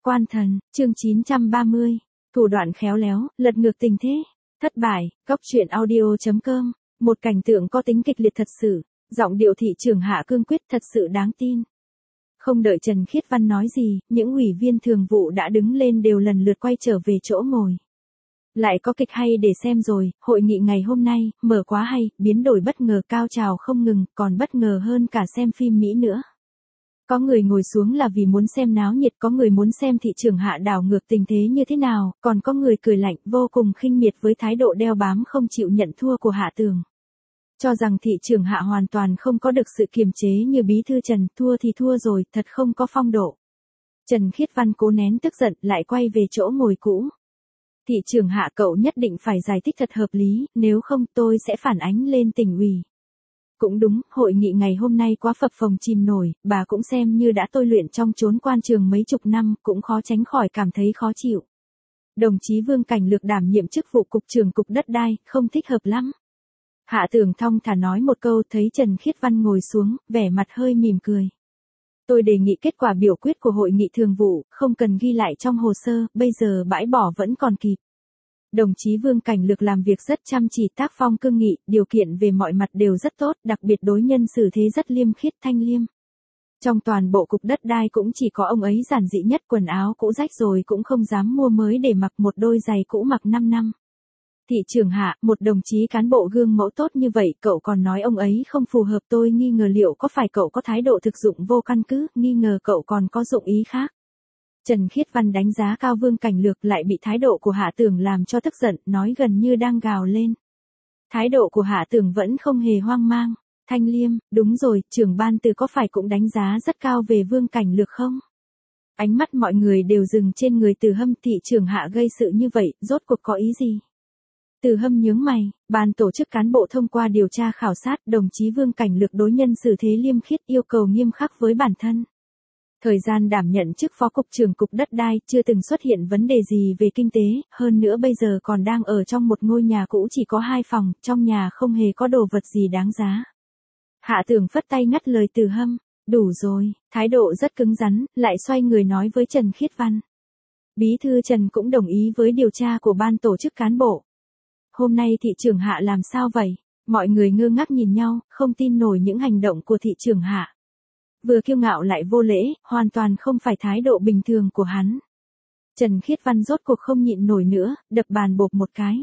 Quan thần, chương 930, thủ đoạn khéo léo, lật ngược tình thế. Thất bại, Cóc truyện audio.com, một cảnh tượng có tính kịch liệt thật sự, giọng điệu thị trưởng Hạ cương quyết thật sự đáng tin. Không đợi Trần Khiết Văn nói gì, những ủy viên thường vụ đã đứng lên đều lần lượt quay trở về chỗ ngồi. Lại có kịch hay để xem rồi, hội nghị ngày hôm nay, mở quá hay, biến đổi bất ngờ cao trào không ngừng, còn bất ngờ hơn cả xem phim Mỹ nữa. Có người ngồi xuống là vì muốn xem náo nhiệt, có người muốn xem thị trưởng Hạ đảo ngược tình thế như thế nào, còn có người cười lạnh vô cùng khinh miệt với thái độ đeo bám không chịu nhận thua của Hạ Tường. Cho rằng thị trưởng Hạ hoàn toàn không có được sự kiềm chế như bí thư Trần, thua thì thua rồi, thật không có phong độ. Trần Khiết Văn cố nén tức giận lại quay về chỗ ngồi cũ. Thị trưởng Hạ, cậu nhất định phải giải thích thật hợp lý, nếu không tôi sẽ phản ánh lên tỉnh ủy. Cũng đúng, hội nghị ngày hôm nay quá phập phồng chìm nổi, bà cũng xem như đã tôi luyện trong chốn quan trường mấy chục năm, cũng khó tránh khỏi cảm thấy khó chịu. Đồng chí Vương Cảnh Lược đảm nhiệm chức vụ cục trưởng cục đất đai, không thích hợp lắm. Hạ Tường thong thả nói một câu, thấy Trần Khiết Văn ngồi xuống, vẻ mặt hơi mỉm cười. Tôi đề nghị kết quả biểu quyết của hội nghị thường vụ, không cần ghi lại trong hồ sơ, bây giờ bãi bỏ vẫn còn kịp. Đồng chí Vương Cảnh Lược làm việc rất chăm chỉ, tác phong cương nghị, điều kiện về mọi mặt đều rất tốt, đặc biệt đối nhân xử thế rất liêm khiết thanh liêm. Trong toàn bộ cục đất đai cũng chỉ có ông ấy giản dị nhất, quần áo cũ rách rồi cũng không dám mua mới để mặc, một đôi giày cũ mặc 5 năm. Thị trưởng Hạ, một đồng chí cán bộ gương mẫu tốt như vậy, cậu còn nói ông ấy không phù hợp, tôi nghi ngờ liệu có phải cậu có thái độ thực dụng vô căn cứ, nghi ngờ cậu còn có dụng ý khác. Trần Khiết Văn đánh giá cao Vương Cảnh Lược, lại bị thái độ của Hạ Tường làm cho tức giận, nói gần như đang gào lên. Thái độ của Hạ Tường vẫn không hề hoang mang, thanh liêm, đúng rồi, trưởng ban Từ có phải cũng đánh giá rất cao về Vương Cảnh Lược không? Ánh mắt mọi người đều dừng trên người Từ Hâm. Thị trưởng Hạ gây sự như vậy, rốt cuộc có ý gì? Từ Hâm nhướng mày, ban tổ chức cán bộ thông qua điều tra khảo sát, đồng chí Vương Cảnh Lược đối nhân xử thế liêm khiết, yêu cầu nghiêm khắc với bản thân. Thời gian đảm nhận chức phó cục trưởng cục đất đai, chưa từng xuất hiện vấn đề gì về kinh tế, hơn nữa bây giờ còn đang ở trong một ngôi nhà cũ chỉ có 2 phòng, trong nhà không hề có đồ vật gì đáng giá. Hạ Tường phất tay ngắt lời Từ Hâm, đủ rồi, thái độ rất cứng rắn, lại xoay người nói với Trần Khiết Văn. Bí thư Trần cũng đồng ý với điều tra của ban tổ chức cán bộ. Hôm nay thị trưởng Hạ làm sao vậy? Mọi người ngơ ngác nhìn nhau, không tin nổi những hành động của thị trưởng Hạ. Vừa kiêu ngạo lại vô lễ, hoàn toàn không phải thái độ bình thường của hắn. Trần Khiết Văn rốt cuộc không nhịn nổi nữa, đập bàn bộp một cái.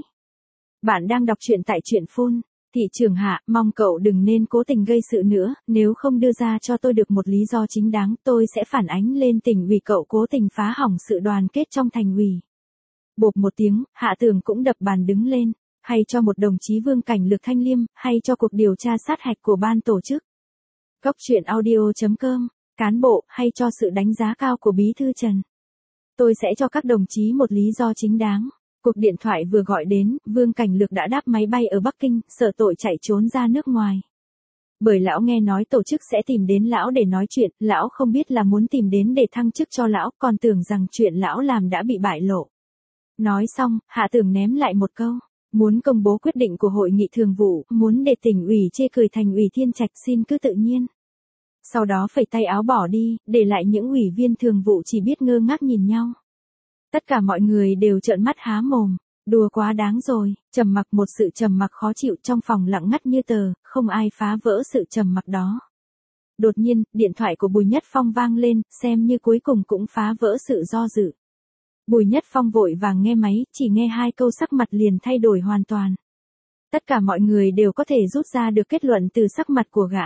Bạn đang đọc truyện tại truyện phun. Thị trưởng Hạ, mong cậu đừng nên cố tình gây sự nữa, nếu không đưa ra cho tôi được một lý do chính đáng, tôi sẽ phản ánh lên tỉnh ủy cậu cố tình phá hỏng sự đoàn kết trong thành ủy. Bộp một tiếng, Hạ Tường cũng đập bàn đứng lên, hay cho một đồng chí Vương Cảnh Lược thanh liêm, hay cho cuộc điều tra sát hạch của ban tổ chức. Cóc truyện audio.com, cán bộ, hay cho sự đánh giá cao của bí thư Trần. Tôi sẽ cho các đồng chí một lý do chính đáng. Cuộc điện thoại vừa gọi đến, Vương Cảnh Lược đã đáp máy bay ở Bắc Kinh, sợ tội chạy trốn ra nước ngoài. Bởi lão nghe nói tổ chức sẽ tìm đến lão để nói chuyện, lão không biết là muốn tìm đến để thăng chức cho lão, còn tưởng rằng chuyện lão làm đã bị bại lộ. Nói xong, Hạ Tường ném lại một câu. Muốn công bố quyết định của hội nghị thường vụ, muốn để tỉnh ủy chê cười thành ủy Thiên Trạch, xin cứ tự nhiên. Sau đó phẩy tay áo bỏ đi, để lại những ủy viên thường vụ chỉ biết ngơ ngác nhìn nhau. Tất cả mọi người đều trợn mắt há mồm, đùa quá đáng rồi, trầm mặc, một sự trầm mặc khó chịu trong phòng lặng ngắt như tờ, không ai phá vỡ sự trầm mặc đó. Đột nhiên, điện thoại của Bùi Nhất Phong vang lên, xem như cuối cùng cũng phá vỡ sự do dự. Bùi Nhất Phong vội vàng nghe máy, chỉ nghe 2 câu sắc mặt liền thay đổi hoàn toàn. Tất cả mọi người đều có thể rút ra được kết luận từ sắc mặt của gã.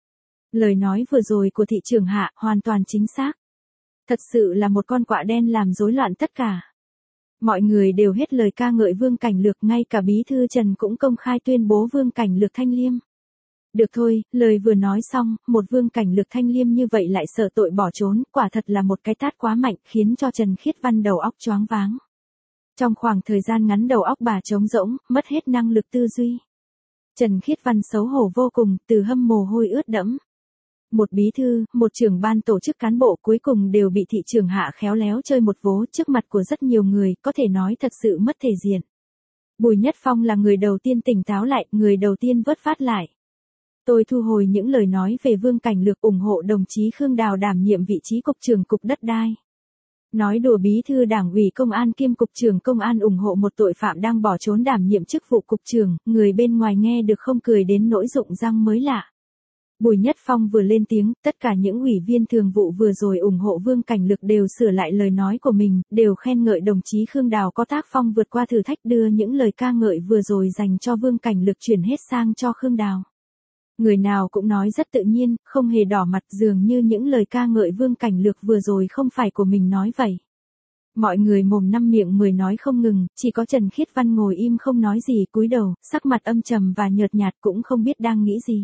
Lời nói vừa rồi của thị trưởng Hạ hoàn toàn chính xác. Thật sự là một con quạ đen làm rối loạn tất cả. Mọi người đều hết lời ca ngợi Vương Cảnh Lược, ngay cả bí thư Trần cũng công khai tuyên bố Vương Cảnh Lược thanh liêm. Được thôi, lời vừa nói xong, một Vương Cảnh Lược thanh liêm như vậy lại sợ tội bỏ trốn, quả thật là một cái tát quá mạnh, khiến cho Trần Khiết Văn đầu óc choáng váng. Trong khoảng thời gian ngắn đầu óc bà trống rỗng, mất hết năng lực tư duy. Trần Khiết Văn xấu hổ vô cùng, Từ Hâm mồ hôi ướt đẫm. Một bí thư, một trưởng ban tổ chức cán bộ cuối cùng đều bị thị trưởng Hạ khéo léo chơi một vố trước mặt của rất nhiều người, có thể nói thật sự mất thể diện. Bùi Nhất Phong là người đầu tiên tỉnh táo lại, người đầu tiên vớt vát lại. Tôi thu hồi những lời nói về Vương Cảnh Lược, ủng hộ đồng chí Khương Đào đảm nhiệm vị trí cục trưởng cục đất đai. Nói đùa bí thư đảng ủy công an kiêm cục trưởng công an ủng hộ một tội phạm đang bỏ trốn đảm nhiệm chức vụ cục trưởng, người bên ngoài nghe được không cười đến nỗi rụng răng mới lạ. Bùi Nhất Phong vừa lên tiếng, tất cả những ủy viên thường vụ vừa rồi ủng hộ Vương Cảnh Lực đều sửa lại lời nói của mình, đều khen ngợi đồng chí Khương Đào có tác phong vượt qua thử thách, đưa những lời ca ngợi vừa rồi dành cho Vương Cảnh Lực chuyển hết sang cho Khương Đào. Người nào cũng nói rất tự nhiên, không hề đỏ mặt, dường như những lời ca ngợi Vương Cảnh Lực vừa rồi không phải của mình nói vậy. Mọi người mồm năm miệng mười nói không ngừng, chỉ có Trần Khiết Văn ngồi im không nói gì, cúi đầu, sắc mặt âm trầm và nhợt nhạt, cũng không biết đang nghĩ gì.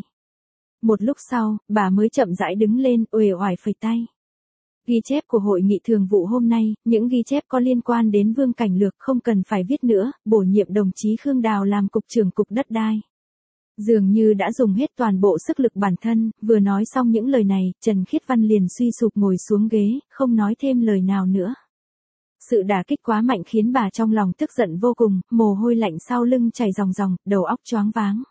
Một lúc sau, bà mới chậm rãi đứng lên, uể oải phẩy tay. Ghi chép của hội nghị thường vụ hôm nay, những ghi chép có liên quan đến Vương Cảnh Lược không cần phải viết nữa, bổ nhiệm đồng chí Khương Đào làm cục trưởng cục đất đai. Dường như đã dùng hết toàn bộ sức lực bản thân, vừa nói xong những lời này, Trần Khiết Văn liền suy sụp ngồi xuống ghế, không nói thêm lời nào nữa. Sự đả kích quá mạnh khiến bà trong lòng tức giận vô cùng, mồ hôi lạnh sau lưng chảy ròng ròng, đầu óc choáng váng.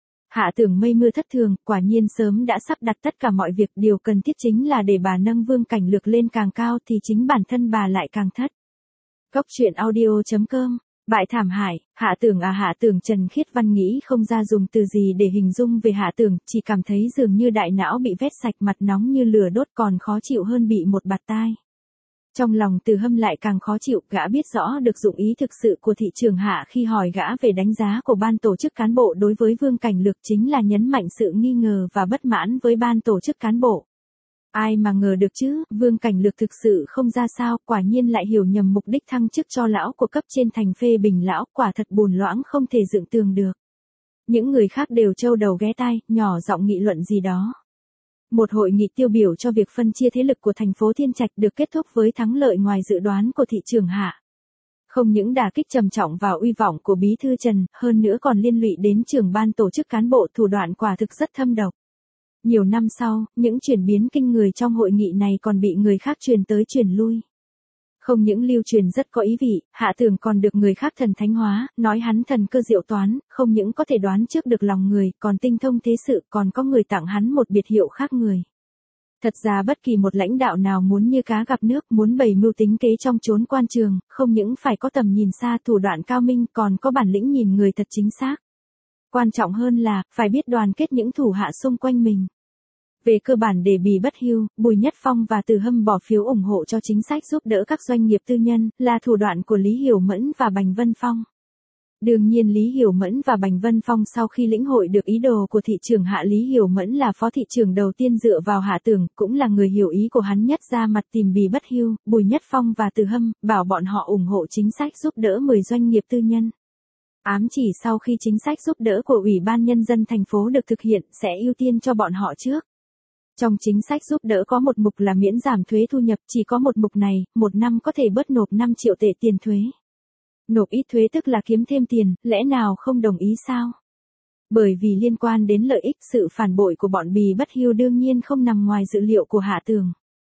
Hạ tưởng mây mưa thất thường, quả nhiên sớm đã sắp đặt tất cả mọi việc, điều cần thiết chính là để bà nâng Vương Cảnh Lược lên càng cao thì chính bản thân bà lại càng thất. Góc truyện audio.com. Bại thảm hại, Hạ tưởng Trần Khiết Văn nghĩ không ra dùng từ gì để hình dung về Hạ tưởng, chỉ cảm thấy dường như đại não bị vét sạch, mặt nóng như lửa đốt, còn khó chịu hơn bị một bạt tai. Trong lòng Từ Hâm lại càng khó chịu, gã biết rõ được dụng ý thực sự của thị trưởng Hạ khi hỏi gã về đánh giá của ban tổ chức cán bộ đối với Vương Cảnh Lược chính là nhấn mạnh sự nghi ngờ và bất mãn với ban tổ chức cán bộ. Ai mà ngờ được chứ, Vương Cảnh Lược thực sự không ra sao, quả nhiên lại hiểu nhầm mục đích thăng chức cho lão của cấp trên thành phê bình lão, quả thật buồn loãng không thể dựng tường được. Những người khác đều trâu đầu ghé tai, nhỏ giọng nghị luận gì đó. Một hội nghị tiêu biểu cho việc phân chia thế lực của thành phố Thiên Trạch được kết thúc với thắng lợi ngoài dự đoán của thị trưởng Hạ. Không những đả kích trầm trọng vào uy vọng của bí thư Trần, hơn nữa còn liên lụy đến trưởng ban tổ chức cán bộ, thủ đoạn quả thực rất thâm độc. Nhiều năm sau, những chuyển biến kinh người trong hội nghị này còn bị người khác truyền tới truyền lui. Không những lưu truyền rất có ý vị, Hạ tưởng còn được người khác thần thánh hóa, nói hắn thần cơ diệu toán, không những có thể đoán trước được lòng người, còn tinh thông thế sự, còn có người tặng hắn một biệt hiệu khác người. Thật ra bất kỳ một lãnh đạo nào muốn như cá gặp nước, muốn bày mưu tính kế trong chốn quan trường, không những phải có tầm nhìn xa, thủ đoạn cao minh, còn có bản lĩnh nhìn người thật chính xác. Quan trọng hơn là, phải biết đoàn kết những thủ hạ xung quanh mình. Về cơ bản để Bì bất hưu, Bùi Nhất Phong và Từ Hâm bỏ phiếu ủng hộ cho chính sách giúp đỡ các doanh nghiệp tư nhân, là thủ đoạn của Lý Hiểu Mẫn và Bành Vân Phong. Đương nhiên Lý Hiểu Mẫn và Bành Vân Phong sau khi lĩnh hội được ý đồ của thị trưởng Hạ, Lý Hiểu Mẫn là phó thị trưởng đầu tiên dựa vào Hạ tưởng, cũng là người hiểu ý của hắn nhất, ra mặt tìm Bì bất hưu, Bùi Nhất Phong và Từ Hâm, bảo bọn họ ủng hộ chính sách giúp đỡ 10 doanh nghiệp tư nhân. Ám chỉ sau khi chính sách giúp đỡ của Ủy ban Nhân dân thành phố được thực hiện, sẽ ưu tiên cho bọn họ trước. Trong chính sách giúp đỡ có một mục là miễn giảm thuế thu nhập, chỉ có một mục này, một năm có thể bớt nộp 5 triệu tệ tiền thuế. Nộp ít thuế tức là kiếm thêm tiền, lẽ nào không đồng ý sao? Bởi vì liên quan đến lợi ích, sự phản bội của bọn Bì bất hưu đương nhiên không nằm ngoài dự liệu của Hạ tưởng.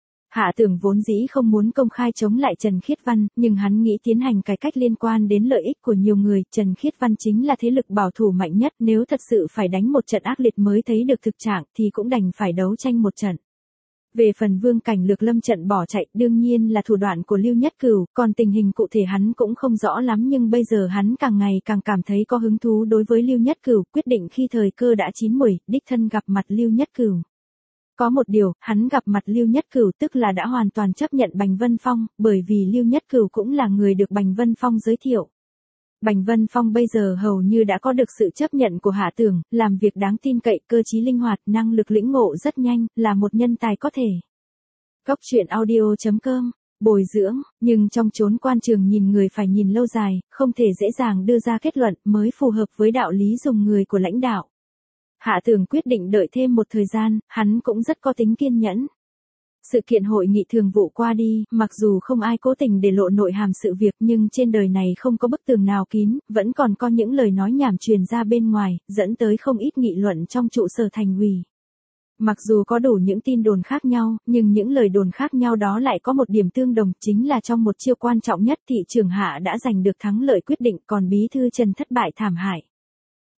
Hạ tưởng vốn dĩ không muốn công khai chống lại Trần Khiết Văn, nhưng hắn nghĩ tiến hành cải cách liên quan đến lợi ích của nhiều người, Trần Khiết Văn chính là thế lực bảo thủ mạnh nhất, nếu thật sự phải đánh một trận ác liệt mới thấy được thực trạng thì cũng đành phải đấu tranh một trận. Về phần Vương Cảnh Lược lâm trận bỏ chạy, đương nhiên là thủ đoạn của Lưu Nhất Cửu, còn tình hình cụ thể hắn cũng không rõ lắm, nhưng bây giờ hắn càng ngày càng cảm thấy có hứng thú đối với Lưu Nhất Cửu, quyết định khi thời cơ đã chín muồi, đích thân gặp mặt Lưu Nhất Cửu. Có một điều, hắn gặp mặt Lưu Nhất Cửu tức là đã hoàn toàn chấp nhận Bành Vân Phong, bởi vì Lưu Nhất Cửu cũng là người được Bành Vân Phong giới thiệu. Bành Vân Phong bây giờ hầu như đã có được sự chấp nhận của Hạ tưởng, làm việc đáng tin cậy, cơ trí linh hoạt, năng lực lĩnh ngộ rất nhanh, là một nhân tài có thể. Góc truyện audio.com. Bồi dưỡng, nhưng trong chốn quan trường nhìn người phải nhìn lâu dài, không thể dễ dàng đưa ra kết luận mới phù hợp với đạo lý dùng người của lãnh đạo. Hạ tưởng quyết định đợi thêm một thời gian, hắn cũng rất có tính kiên nhẫn. Sự kiện hội nghị thường vụ qua đi, mặc dù không ai cố tình để lộ nội hàm sự việc, nhưng trên đời này không có bức tường nào kín, vẫn còn có những lời nói nhảm truyền ra bên ngoài, dẫn tới không ít nghị luận trong trụ sở thành ủy. Mặc dù có đủ những tin đồn khác nhau, nhưng những lời đồn khác nhau đó lại có một điểm tương đồng, chính là trong một chiêu quan trọng nhất thị trưởng Hạ đã giành được thắng lợi quyết định, còn bí thư Trần thất bại thảm hại.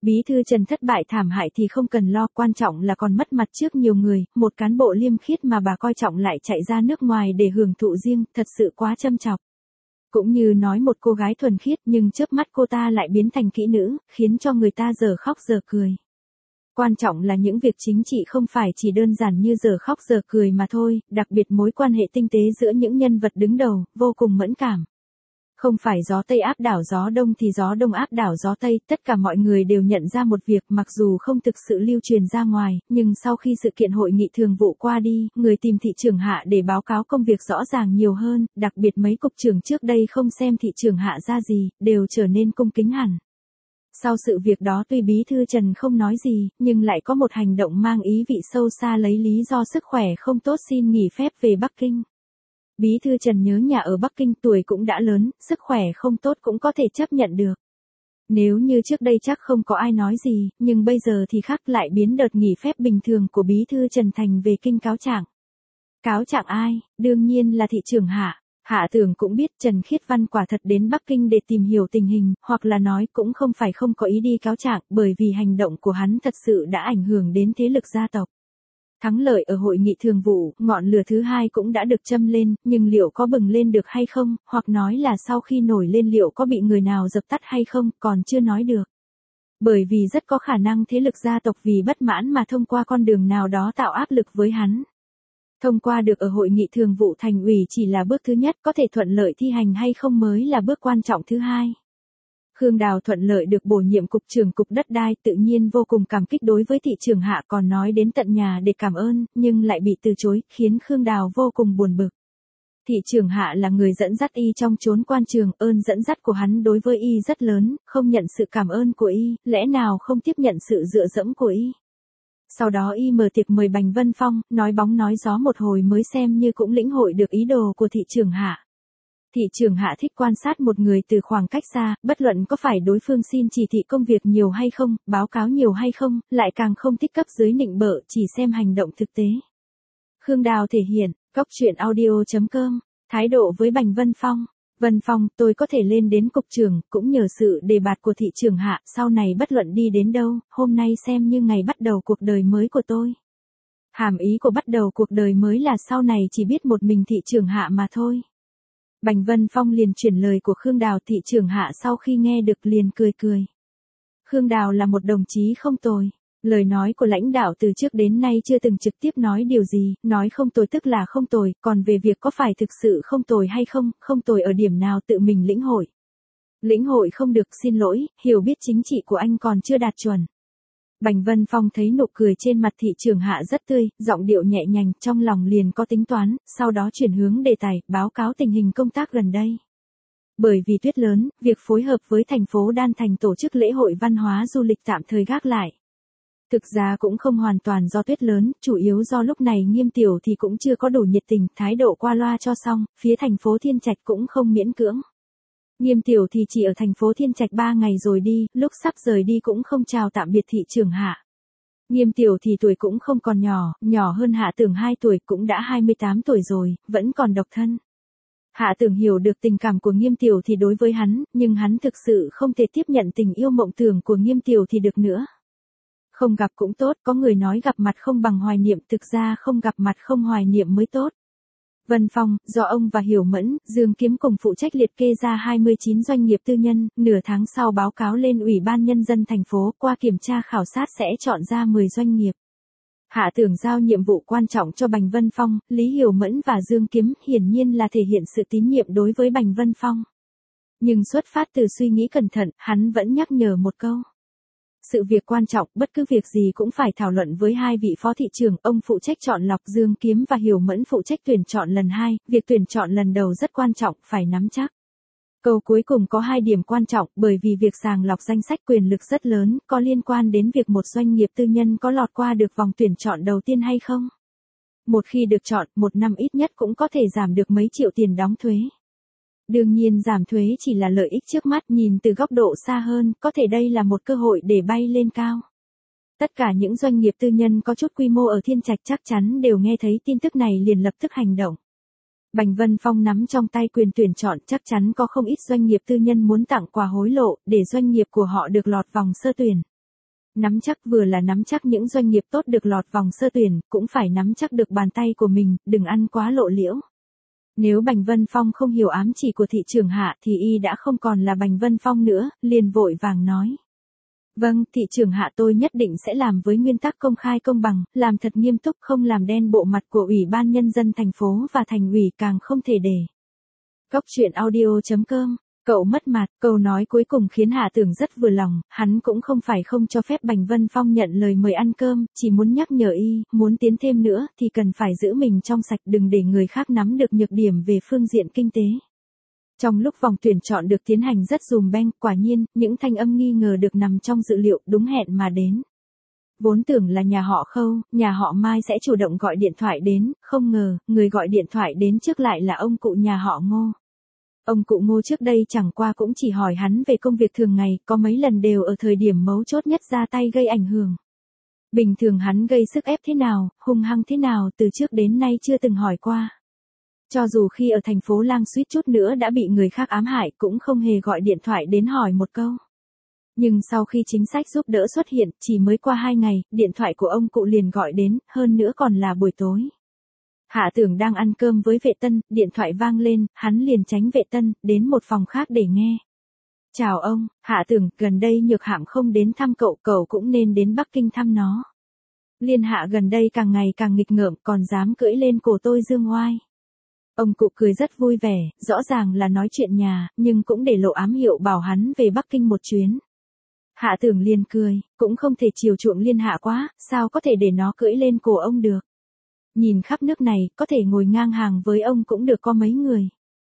Bí thư Trần thất bại thảm hại thì không cần lo, quan trọng là còn mất mặt trước nhiều người, một cán bộ liêm khiết mà bà coi trọng lại chạy ra nước ngoài để hưởng thụ riêng, thật sự quá châm chọc. Cũng như nói một cô gái thuần khiết nhưng chớp mắt cô ta lại biến thành kỹ nữ, khiến cho người ta giờ khóc giờ cười. Quan trọng là những việc chính trị không phải chỉ đơn giản như giờ khóc giờ cười mà thôi, đặc biệt mối quan hệ tinh tế giữa những nhân vật đứng đầu, vô cùng mẫn cảm. Không phải gió Tây áp đảo gió Đông thì gió Đông áp đảo gió Tây, tất cả mọi người đều nhận ra một việc mặc dù không thực sự lưu truyền ra ngoài, nhưng sau khi sự kiện hội nghị thường vụ qua đi, người tìm thị trưởng Hạ để báo cáo công việc rõ ràng nhiều hơn, đặc biệt mấy cục trưởng trước đây không xem thị trưởng Hạ ra gì, đều trở nên cung kính hẳn. Sau sự việc đó tuy bí thư Trần không nói gì, nhưng lại có một hành động mang ý vị sâu xa lấy lý do sức khỏe không tốt xin nghỉ phép về Bắc Kinh. Bí thư Trần nhớ nhà ở Bắc Kinh, tuổi cũng đã lớn, sức khỏe không tốt cũng có thể chấp nhận được. Nếu như trước đây chắc không có ai nói gì, nhưng bây giờ thì khác, lại biến đợt nghỉ phép bình thường của bí thư Trần thành về Kinh cáo trạng. Cáo trạng ai? Đương nhiên là thị trưởng Hạ. Hạ Tưởng cũng biết Trần Khiết Văn quả thật đến Bắc Kinh để tìm hiểu tình hình, hoặc là nói cũng không phải không có ý đi cáo trạng, bởi vì hành động của hắn thật sự đã ảnh hưởng đến thế lực gia tộc. Thắng lợi ở hội nghị thường vụ, ngọn lửa thứ hai cũng đã được châm lên, nhưng liệu có bừng lên được hay không, hoặc nói là sau khi nổi lên liệu có bị người nào dập tắt hay không, còn chưa nói được. Bởi vì rất có khả năng thế lực gia tộc vì bất mãn mà thông qua con đường nào đó tạo áp lực với hắn. Thông qua được ở hội nghị thường vụ thành ủy chỉ là bước thứ nhất, có thể thuận lợi thi hành hay không mới là bước quan trọng thứ hai. Khương Đào thuận lợi được bổ nhiệm cục trưởng cục đất đai, tự nhiên vô cùng cảm kích đối với thị trưởng Hạ, còn nói đến tận nhà để cảm ơn, nhưng lại bị từ chối, khiến Khương Đào vô cùng buồn bực. Thị trưởng Hạ là người dẫn dắt y trong chốn quan trường, ơn dẫn dắt của hắn đối với y rất lớn, không nhận sự cảm ơn của y, lẽ nào không tiếp nhận sự dựa dẫm của y. Sau đó y mở tiệc mời Bành Vân Phong, nói bóng nói gió một hồi mới xem như cũng lĩnh hội được ý đồ của thị trưởng Hạ. Thị trưởng Hạ thích quan sát một người từ khoảng cách xa, bất luận có phải đối phương xin chỉ thị công việc nhiều hay không, báo cáo nhiều hay không, lại càng không thích cấp dưới nịnh bợ, chỉ xem hành động thực tế. Khương Đào thể hiện, góc truyện audio.com, thái độ với Bành Vân Phong. Vân Phong, tôi có thể lên đến cục trưởng, cũng nhờ sự đề bạt của thị trưởng Hạ, sau này bất luận đi đến đâu, hôm nay xem như ngày bắt đầu cuộc đời mới của tôi. Hàm ý của bắt đầu cuộc đời mới là sau này chỉ biết một mình thị trưởng Hạ mà thôi. Bành Vân Phong liền chuyển lời của Khương Đào, thị trưởng Hạ sau khi nghe được liền cười cười. Khương Đào là một đồng chí không tồi. Lời nói của lãnh đạo từ trước đến nay chưa từng trực tiếp nói điều gì, nói không tồi tức là không tồi, còn về việc có phải thực sự không tồi hay không tồi ở điểm nào tự mình lĩnh hội. Lĩnh hội không được, xin lỗi, hiểu biết chính trị của anh còn chưa đạt chuẩn. Bành Vân Phong thấy nụ cười trên mặt thị trưởng Hạ rất tươi, giọng điệu nhẹ nhàng, trong lòng liền có tính toán, sau đó chuyển hướng đề tài, báo cáo tình hình công tác gần đây. Bởi vì tuyết lớn, việc phối hợp với thành phố Đan Thành tổ chức lễ hội văn hóa du lịch tạm thời gác lại. Thực ra cũng không hoàn toàn do tuyết lớn, chủ yếu do lúc này Nghiêm Tiểu thì cũng chưa có đủ nhiệt tình, thái độ qua loa cho xong, phía thành phố Thiên Trạch cũng không miễn cưỡng. Nghiêm Tiểu thì chỉ ở thành phố Thiên Trạch 3 ngày rồi đi, lúc sắp rời đi cũng không chào tạm biệt thị trưởng Hạ. Nghiêm Tiểu thì tuổi cũng không còn nhỏ hơn Hạ Tưởng 2 tuổi, cũng đã 28 tuổi rồi, vẫn còn độc thân. Hạ Tưởng hiểu được tình cảm của Nghiêm Tiểu thì đối với hắn, nhưng hắn thực sự không thể tiếp nhận tình yêu mộng tưởng của Nghiêm Tiểu thì được nữa. Không gặp cũng tốt, có người nói gặp mặt không bằng hoài niệm, thực ra không gặp mặt không hoài niệm mới tốt. Vân Phong, do ông và Hiểu Mẫn, Dương Kiếm cùng phụ trách liệt kê ra 29 doanh nghiệp tư nhân, nửa tháng sau báo cáo lên Ủy ban Nhân dân thành phố, qua kiểm tra khảo sát sẽ chọn ra 10 doanh nghiệp. Hạ Tưởng giao nhiệm vụ quan trọng cho Bành Vân Phong, Lý Hiểu Mẫn và Dương Kiếm, hiển nhiên là thể hiện sự tín nhiệm đối với Bành Vân Phong. Nhưng xuất phát từ suy nghĩ cẩn thận, hắn vẫn nhắc nhở một câu. Sự việc quan trọng, bất cứ việc gì cũng phải thảo luận với hai vị phó thị trưởng, ông phụ trách chọn lọc Dương Kiếm và Hiểu Mẫn phụ trách tuyển chọn lần 2, việc tuyển chọn lần đầu rất quan trọng, phải nắm chắc. Câu cuối cùng có 2 điểm quan trọng, bởi vì việc sàng lọc danh sách quyền lực rất lớn, có liên quan đến việc một doanh nghiệp tư nhân có lọt qua được vòng tuyển chọn đầu tiên hay không. Một khi được chọn, một năm ít nhất cũng có thể giảm được mấy triệu tiền đóng thuế. Đương nhiên giảm thuế chỉ là lợi ích trước mắt, nhìn từ góc độ xa hơn, có thể đây là một cơ hội để bay lên cao. Tất cả những doanh nghiệp tư nhân có chút quy mô ở Thiên Trạch chắc chắn đều nghe thấy tin tức này liền lập tức hành động. Bành Vân Phong nắm trong tay quyền tuyển chọn, chắc chắn có không ít doanh nghiệp tư nhân muốn tặng quà hối lộ, để doanh nghiệp của họ được lọt vòng sơ tuyển. Nắm chắc vừa là nắm chắc những doanh nghiệp tốt được lọt vòng sơ tuyển, cũng phải nắm chắc được bàn tay của mình, đừng ăn quá lộ liễu. Nếu Bành Vân Phong không hiểu ám chỉ của thị trưởng Hạ thì y đã không còn là Bành Vân Phong nữa, liền vội vàng nói. Vâng, thị trưởng Hạ, tôi nhất định sẽ làm với nguyên tắc công khai công bằng, làm thật nghiêm túc, không làm đen bộ mặt của Ủy ban Nhân dân thành phố và thành ủy, càng không thể để. Cóc truyện audio.com. Cậu mất mặt, câu nói cuối cùng khiến Hạ Tưởng rất vừa lòng, hắn cũng không phải không cho phép Bành Vân Phong nhận lời mời ăn cơm, chỉ muốn nhắc nhở y, muốn tiến thêm nữa thì cần phải giữ mình trong sạch, đừng để người khác nắm được nhược điểm về phương diện kinh tế. Trong lúc vòng tuyển chọn được tiến hành rất dùm beng, quả nhiên, những thanh âm nghi ngờ được nằm trong dự liệu, đúng hẹn mà đến. Vốn tưởng là nhà họ Khâu, nhà họ Mai sẽ chủ động gọi điện thoại đến, không ngờ, người gọi điện thoại đến trước lại là ông cụ nhà họ Ngô. Ông cụ Ngô trước đây chẳng qua cũng chỉ hỏi hắn về công việc thường ngày, có mấy lần đều ở thời điểm mấu chốt nhất ra tay gây ảnh hưởng. Bình thường hắn gây sức ép thế nào, hung hăng thế nào, từ trước đến nay chưa từng hỏi qua. Cho dù khi ở thành phố Lang suýt chút nữa đã bị người khác ám hại, cũng không hề gọi điện thoại đến hỏi một câu. Nhưng sau khi chính sách giúp đỡ xuất hiện, chỉ mới qua 2 ngày, điện thoại của ông cụ liền gọi đến, hơn nữa còn là buổi tối. Hạ Tưởng đang ăn cơm với Vệ Tân, điện thoại vang lên, hắn liền tránh Vệ Tân, đến một phòng khác để nghe. Chào ông, Hạ Tưởng, gần đây Nhược Hạm không đến thăm cậu, cậu cũng nên đến Bắc Kinh thăm nó. Liên Hạ gần đây càng ngày càng nghịch ngợm, còn dám cưỡi lên cổ tôi dương oai. Ông cụ cười rất vui vẻ, rõ ràng là nói chuyện nhà, nhưng cũng để lộ ám hiệu bảo hắn về Bắc Kinh một chuyến. Hạ Tưởng liền cười, cũng không thể chiều chuộng Liên Hạ quá, sao có thể để nó cưỡi lên cổ ông được. Nhìn khắp nước này, có thể ngồi ngang hàng với ông cũng được có mấy người.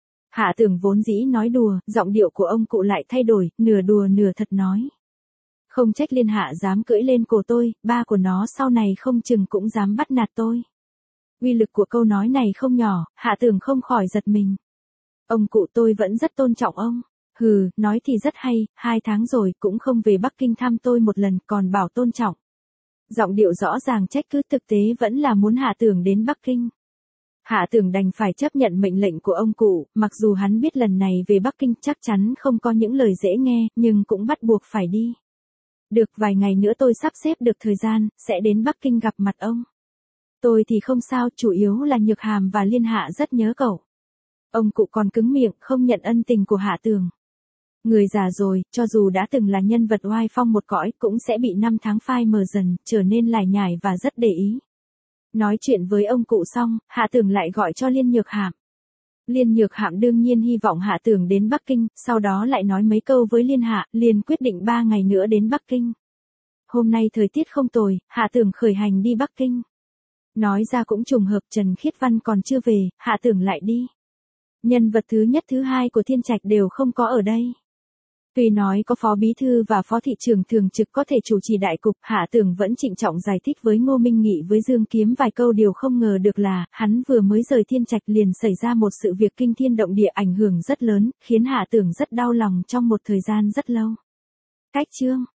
Hạ Tưởng vốn dĩ nói đùa, giọng điệu của ông cụ lại thay đổi, nửa đùa nửa thật nói. Không trách Liên Hạ dám cưỡi lên cổ tôi, ba của nó sau này không chừng cũng dám bắt nạt tôi. Uy lực của câu nói này không nhỏ, Hạ Tưởng không khỏi giật mình. Ông cụ tôi vẫn rất tôn trọng ông. Hừ, nói thì rất hay, 2 tháng rồi cũng không về Bắc Kinh thăm tôi một lần, còn bảo tôn trọng. Giọng điệu rõ ràng trách cứ, thực tế vẫn là muốn Hạ Tưởng đến Bắc Kinh. Hạ Tưởng đành phải chấp nhận mệnh lệnh của ông cụ, mặc dù hắn biết lần này về Bắc Kinh chắc chắn không có những lời dễ nghe, nhưng cũng bắt buộc phải đi. Được, vài ngày nữa tôi sắp xếp được thời gian, sẽ đến Bắc Kinh gặp mặt ông. Tôi thì không sao, chủ yếu là Nhược Hàm và Liên Hạ rất nhớ cậu. Ông cụ còn cứng miệng, không nhận ân tình của Hạ Tưởng. Người già rồi, cho dù đã từng là nhân vật oai phong một cõi, cũng sẽ bị năm tháng phai mờ dần, trở nên lải nhải và rất để ý. Nói chuyện với ông cụ xong, Hạ Tưởng lại gọi cho Liên Nhược Hạm. Liên Nhược Hạm đương nhiên hy vọng Hạ Tưởng đến Bắc Kinh, sau đó lại nói mấy câu với Liên Hạ, liền quyết định 3 ngày nữa đến Bắc Kinh. Hôm nay thời tiết không tồi, Hạ Tưởng khởi hành đi Bắc Kinh. Nói ra cũng trùng hợp, Trần Khiết Văn còn chưa về, Hạ Tưởng lại đi. Nhân vật thứ nhất thứ hai của Thiên Trạch đều không có ở đây. Tuy nói có phó bí thư và phó thị trưởng thường trực có thể chủ trì đại cục, Hạ Tưởng vẫn trịnh trọng giải thích với Ngô Minh Nghị với Dương Kiếm vài câu, điều không ngờ được là, hắn vừa mới rời Thiên Trạch liền xảy ra một sự việc kinh thiên động địa, ảnh hưởng rất lớn, khiến Hạ Tưởng rất đau lòng trong một thời gian rất lâu. Cách chương